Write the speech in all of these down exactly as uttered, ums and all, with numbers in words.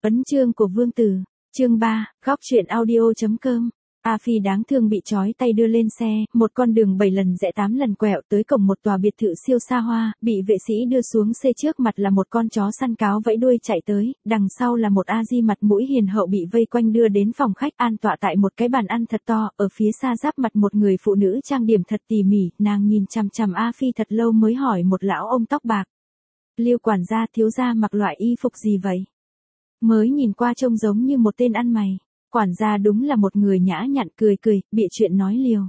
Ấn chương của vương tử, chương ba, góc truyện audio.com. A Phi đáng thương bị trói tay đưa lên xe, một con đường bảy lần rẽ tám lần quẹo tới cổng một tòa biệt thự siêu xa hoa, bị vệ sĩ đưa xuống xe, trước mặt là một con chó săn cáo vẫy đuôi chạy tới, đằng sau là một A Di mặt mũi hiền hậu bị vây quanh đưa đến phòng khách an tọa tại một cái bàn ăn thật to, ở phía xa giáp mặt một người phụ nữ trang điểm thật tỉ mỉ, nàng nhìn chằm chằm A Phi thật lâu mới hỏi một lão ông tóc bạc. Liêu quản gia, thiếu gia mặc loại y phục gì vậy? Mới nhìn qua trông giống như một tên ăn mày. Quản gia đúng là một người nhã nhặn, cười cười, bịa chuyện nói liều.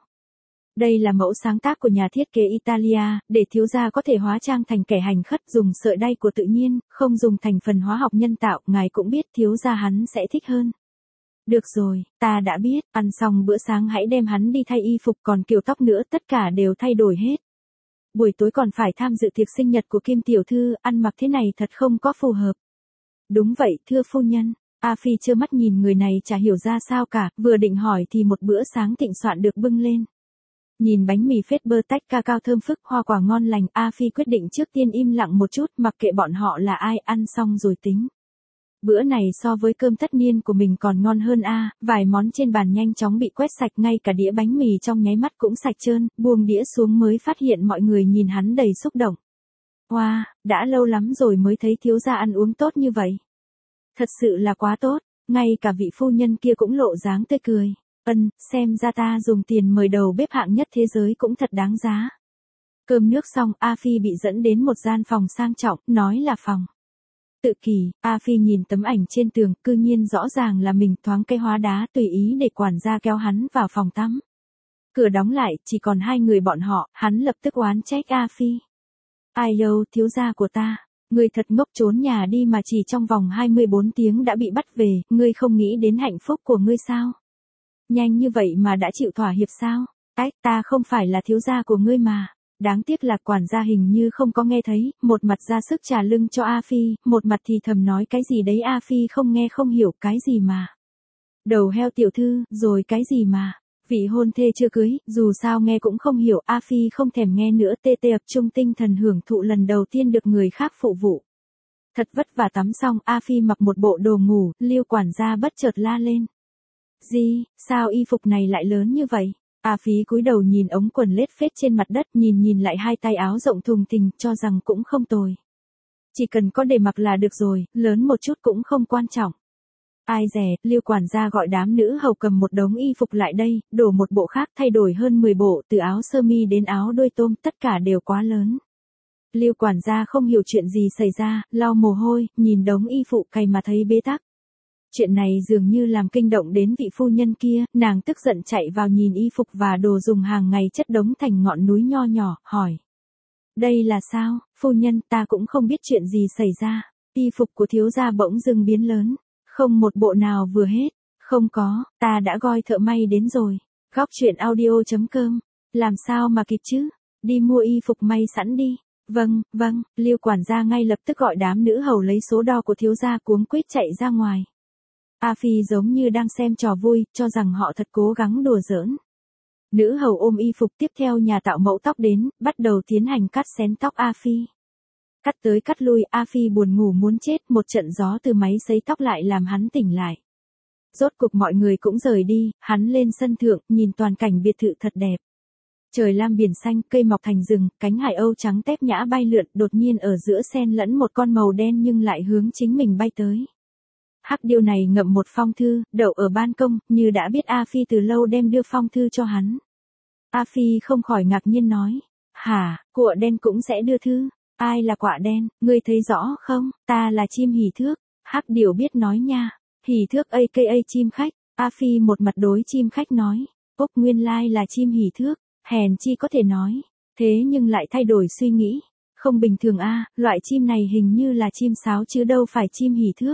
Đây là mẫu sáng tác của nhà thiết kế Italia, để thiếu gia có thể hóa trang thành kẻ hành khất, dùng sợi đay của tự nhiên, không dùng thành phần hóa học nhân tạo, ngài cũng biết thiếu gia hắn sẽ thích hơn. Được rồi, ta đã biết, ăn xong bữa sáng hãy đem hắn đi thay y phục, còn kiểu tóc nữa tất cả đều thay đổi hết. Buổi tối còn phải tham dự tiệc sinh nhật của Kim tiểu thư, ăn mặc thế này thật không có phù hợp. Đúng vậy, thưa phu nhân. A Phi trơ mắt nhìn người này chả hiểu ra sao cả, vừa định hỏi thì một bữa sáng thịnh soạn được bưng lên. Nhìn bánh mì phết bơ tách ca cao thơm phức, hoa quả ngon lành, A Phi quyết định trước tiên im lặng một chút, mặc kệ bọn họ là ai, ăn xong rồi tính. Bữa này so với cơm tất niên của mình còn ngon hơn a, vài món trên bàn nhanh chóng bị quét sạch, ngay cả đĩa bánh mì trong nháy mắt cũng sạch trơn, buông đĩa xuống mới phát hiện mọi người nhìn hắn đầy xúc động. Wow, đã lâu lắm rồi mới thấy thiếu gia ăn uống tốt như vậy. Thật sự là quá tốt, ngay cả vị phu nhân kia cũng lộ dáng tươi cười. Ân, xem ra ta dùng tiền mời đầu bếp hạng nhất thế giới cũng thật đáng giá. Cơm nước xong, A Phi bị dẫn đến một gian phòng sang trọng, nói là phòng tự kỷ. A Phi nhìn tấm ảnh trên tường, cư nhiên rõ ràng là mình, thoáng cây hóa đá, tùy ý để quản gia kéo hắn vào phòng tắm. Cửa đóng lại, chỉ còn hai người bọn họ, hắn lập tức oán trách A Phi. Ai đâu, thiếu gia của ta. Ngươi thật ngốc, trốn nhà đi mà chỉ trong vòng hai mươi bốn tiếng đã bị bắt về, ngươi không nghĩ đến hạnh phúc của ngươi sao? Nhanh như vậy mà đã chịu thỏa hiệp sao? Ách, ta không phải là thiếu gia của ngươi mà. Đáng tiếc là quản gia hình như không có nghe thấy, một mặt ra sức trà lưng cho A Phi, một mặt thì thầm nói cái gì đấy. A Phi không nghe không hiểu, cái gì mà. Đầu heo tiểu thư, rồi cái gì mà. Vị hôn thê chưa cưới, dù sao nghe cũng không hiểu, A Phi không thèm nghe nữa, tê tê ập trung tinh thần hưởng thụ lần đầu tiên được người khác phụ vụ. Thật vất vả tắm xong, A Phi mặc một bộ đồ ngủ, Liêu quản gia bất chợt la lên. Gì, sao y phục này lại lớn như vậy? A Phi cúi đầu nhìn ống quần lết phết trên mặt đất, nhìn nhìn lại hai tay áo rộng thùng thình, cho rằng cũng không tồi. Chỉ cần có để mặc là được rồi, lớn một chút cũng không quan trọng. Ai dè, Liêu quản gia gọi đám nữ hầu cầm một đống y phục lại đây, đổ một bộ khác, thay đổi hơn mười bộ, từ áo sơ mi đến áo đôi tôm, tất cả đều quá lớn. Liêu quản gia không hiểu chuyện gì xảy ra, lau mồ hôi, nhìn đống y phục cày mà thấy bế tắc. Chuyện này dường như làm kinh động đến vị phu nhân kia, nàng tức giận chạy vào nhìn y phục và đồ dùng hàng ngày chất đống thành ngọn núi nho nhỏ, hỏi. Đây là sao, phu nhân, ta cũng không biết chuyện gì xảy ra. Y phục của thiếu gia bỗng dưng biến lớn. Không một bộ nào vừa hết. Không có, ta đã gọi thợ may đến rồi. Góc truyện audio.com. Làm sao mà kịp chứ? Đi mua y phục may sẵn đi. Vâng, vâng, Liêu quản gia ngay lập tức gọi đám nữ hầu lấy số đo của thiếu gia, cuống quýt chạy ra ngoài. A Phi giống như đang xem trò vui, cho rằng họ thật cố gắng đùa giỡn. Nữ hầu ôm y phục, tiếp theo nhà tạo mẫu tóc đến, bắt đầu tiến hành cắt xén tóc A Phi. Cắt tới cắt lui, A Phi buồn ngủ muốn chết, một trận gió từ máy sấy tóc lại làm hắn tỉnh lại. Rốt cục mọi người cũng rời đi, hắn lên sân thượng, nhìn toàn cảnh biệt thự thật đẹp. Trời lam biển xanh, cây mọc thành rừng, cánh hải âu trắng tép nhã bay lượn, đột nhiên ở giữa xen lẫn một con màu đen nhưng lại hướng chính mình bay tới. Hắc điêu này ngậm một phong thư, đậu ở ban công, như đã biết A Phi từ lâu đem đưa phong thư cho hắn. A Phi không khỏi ngạc nhiên nói. Hả, quạ đen cũng sẽ đưa thư? Ai là quạ đen, ngươi thấy rõ không? Ta là chim hỉ thước. Hắc điểu biết nói nha. Hỉ thước a ca a chim khách. A Phi một mặt đối chim khách nói. Úc nguyên lai là chim hỉ thước. Hèn chi có thể nói. Thế nhưng lại thay đổi suy nghĩ. Không bình thường a, loại chim này hình như là chim sáo chứ đâu phải chim hỉ thước.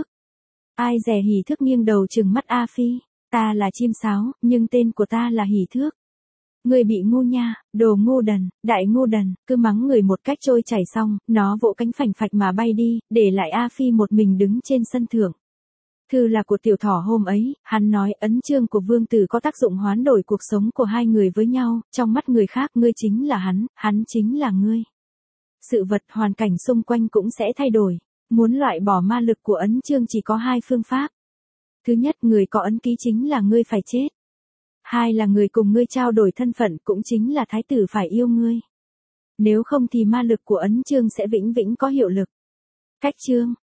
Ai dè hỉ thước nghiêng đầu trừng mắt A Phi. Ta là chim sáo, nhưng tên của ta là hỉ thước. Người bị ngu nha, đồ ngu đần, đại ngu đần, cứ mắng người một cách trôi chảy xong, nó vỗ cánh phành phạch mà bay đi, để lại A Phi một mình đứng trên sân thượng. Thư là của tiểu thỏ hôm ấy, hắn nói ấn chương của vương tử có tác dụng hoán đổi cuộc sống của hai người với nhau, trong mắt người khác ngươi chính là hắn, hắn chính là ngươi. Sự vật hoàn cảnh xung quanh cũng sẽ thay đổi. Muốn loại bỏ ma lực của ấn chương chỉ có hai phương pháp. Thứ nhất, người có ấn ký chính là ngươi phải chết. Hai là người cùng ngươi trao đổi thân phận cũng chính là thái tử phải yêu ngươi. Nếu không thì ma lực của ấn chương sẽ vĩnh viễn có hiệu lực. Cách chương